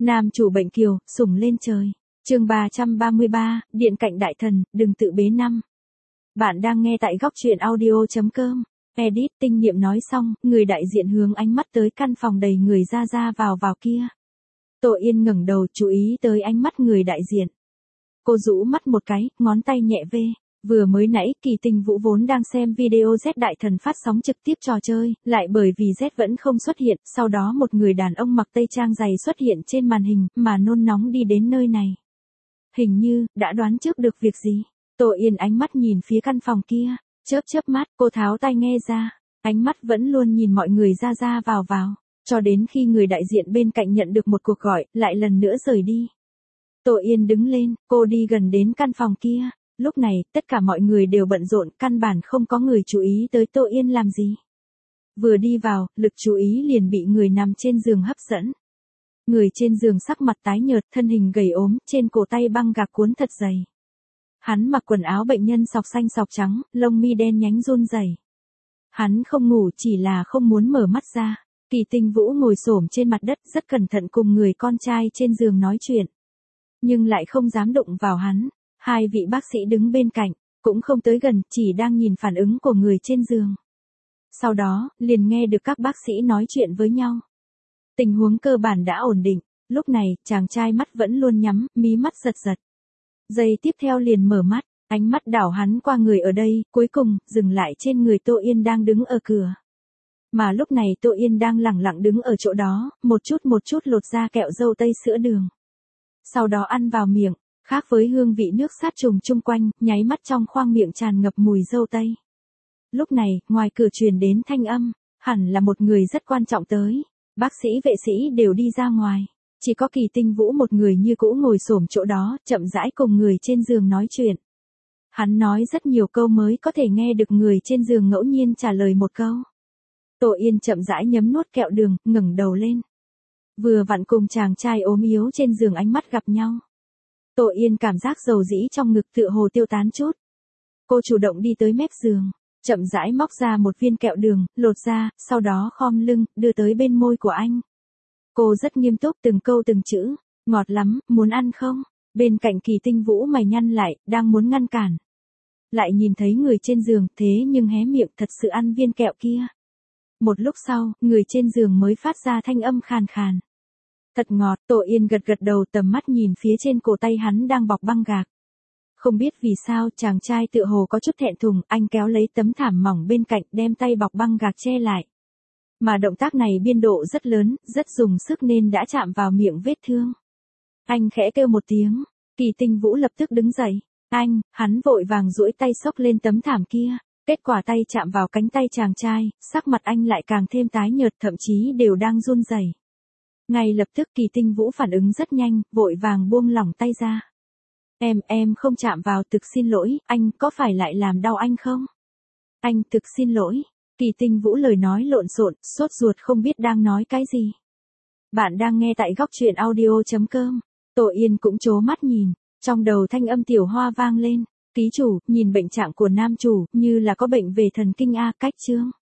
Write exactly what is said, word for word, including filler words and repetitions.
Nam chủ bệnh kiều, sủng lên trời. Chương ba trăm ba mươi ba, Điện cạnh đại thần, đừng tự bế năm. Bạn đang nghe tại góc truyện audio chấm com. Edit tinh niệm nói xong, người đại diện hướng ánh mắt tới căn phòng đầy người ra ra vào vào kia. Tô Yên ngẩng đầu chú ý tới ánh mắt người đại diện. Cô rũ mắt một cái, ngón tay nhẹ vê. Vừa mới nãy Kỳ Tình Vũ vốn đang xem video Z đại thần phát sóng trực tiếp trò chơi, lại bởi vì Z vẫn không xuất hiện, sau đó một người đàn ông mặc tây trang dày xuất hiện trên màn hình, mà nôn nóng đi đến nơi này. Hình như, đã đoán trước được việc gì. Tô Yên ánh mắt nhìn phía căn phòng kia, chớp chớp mắt, cô tháo tai nghe ra, ánh mắt vẫn luôn nhìn mọi người ra ra vào vào, cho đến khi người đại diện bên cạnh nhận được một cuộc gọi, lại lần nữa rời đi. Tô Yên đứng lên, cô đi gần đến căn phòng kia. Lúc này, tất cả mọi người đều bận rộn, căn bản không có người chú ý tới Tô Yên làm gì. Vừa đi vào, lực chú ý liền bị người nằm trên giường hấp dẫn. Người trên giường sắc mặt tái nhợt, thân hình gầy ốm, trên cổ tay băng gạc cuốn thật dày. Hắn mặc quần áo bệnh nhân sọc xanh sọc trắng, lông mi đen nhánh run rẩy. Hắn không ngủ chỉ là không muốn mở mắt ra. Kỳ Tình Vũ ngồi xổm trên mặt đất rất cẩn thận cùng người con trai trên giường nói chuyện. Nhưng lại không dám đụng vào hắn. Hai vị bác sĩ đứng bên cạnh, cũng không tới gần, chỉ đang nhìn phản ứng của người trên giường. Sau đó, liền nghe được các bác sĩ nói chuyện với nhau. Tình huống cơ bản đã ổn định, lúc này, chàng trai mắt vẫn luôn nhắm, mí mắt giật giật. Giây tiếp theo liền mở mắt, ánh mắt đảo hắn qua người ở đây, cuối cùng, dừng lại trên người Tô Yên đang đứng ở cửa. Mà lúc này Tô Yên đang lẳng lặng đứng ở chỗ đó, một chút một chút lột ra kẹo dâu tây sữa đường. Sau đó ăn vào miệng. Khác với hương vị nước sát trùng chung quanh, nháy mắt trong khoang miệng tràn ngập mùi dâu tây. Lúc này, ngoài cửa truyền đến thanh âm, hẳn là một người rất quan trọng tới. Bác sĩ vệ sĩ đều đi ra ngoài. Chỉ có Kỳ Tình Vũ một người như cũ ngồi xổm chỗ đó, chậm rãi cùng người trên giường nói chuyện. Hắn nói rất nhiều câu mới có thể nghe được người trên giường ngẫu nhiên trả lời một câu. Tô Yên chậm rãi nhấm nuốt kẹo đường, ngẩng đầu lên. Vừa vặn cùng chàng trai ốm yếu trên giường ánh mắt gặp nhau. Tô Yên cảm giác dầu dĩ trong ngực tựa hồ tiêu tán chút. Cô chủ động đi tới mép giường, chậm rãi móc ra một viên kẹo đường, lột ra, sau đó khom lưng, đưa tới bên môi của anh. Cô rất nghiêm túc từng câu từng chữ, ngọt lắm, muốn ăn không? Bên cạnh Kỳ Tình Vũ mày nhăn lại, đang muốn ngăn cản. Lại nhìn thấy người trên giường, thế nhưng hé miệng thật sự ăn viên kẹo kia. Một lúc sau, người trên giường mới phát ra thanh âm khàn khàn. Thật ngọt, Tô Yên gật gật đầu tầm mắt nhìn phía trên cổ tay hắn đang bọc băng gạc. Không biết vì sao chàng trai tựa hồ có chút thẹn thùng, anh kéo lấy tấm thảm mỏng bên cạnh đem tay bọc băng gạc che lại. Mà động tác này biên độ rất lớn, rất dùng sức nên đã chạm vào miệng vết thương. Anh khẽ kêu một tiếng, Kỳ Tình Vũ lập tức đứng dậy. Anh, hắn vội vàng duỗi tay xốc lên tấm thảm kia. Kết quả tay chạm vào cánh tay chàng trai, sắc mặt anh lại càng thêm tái nhợt, thậm chí đều đang run rẩy. Ngay lập tức Kỳ Tình Vũ phản ứng rất nhanh, vội vàng buông lỏng tay ra. Em, em không chạm vào, thực xin lỗi, anh có phải lại làm đau anh không? Anh thực xin lỗi. Kỳ Tình Vũ lời nói lộn xộn, sốt ruột không biết đang nói cái gì. Bạn đang nghe tại góc truyện audio chấm com. Tô Yên cũng trố mắt nhìn, trong đầu thanh âm tiểu hoa vang lên. Ký chủ, nhìn bệnh trạng của nam chủ, như là có bệnh về thần kinh A, cách chương.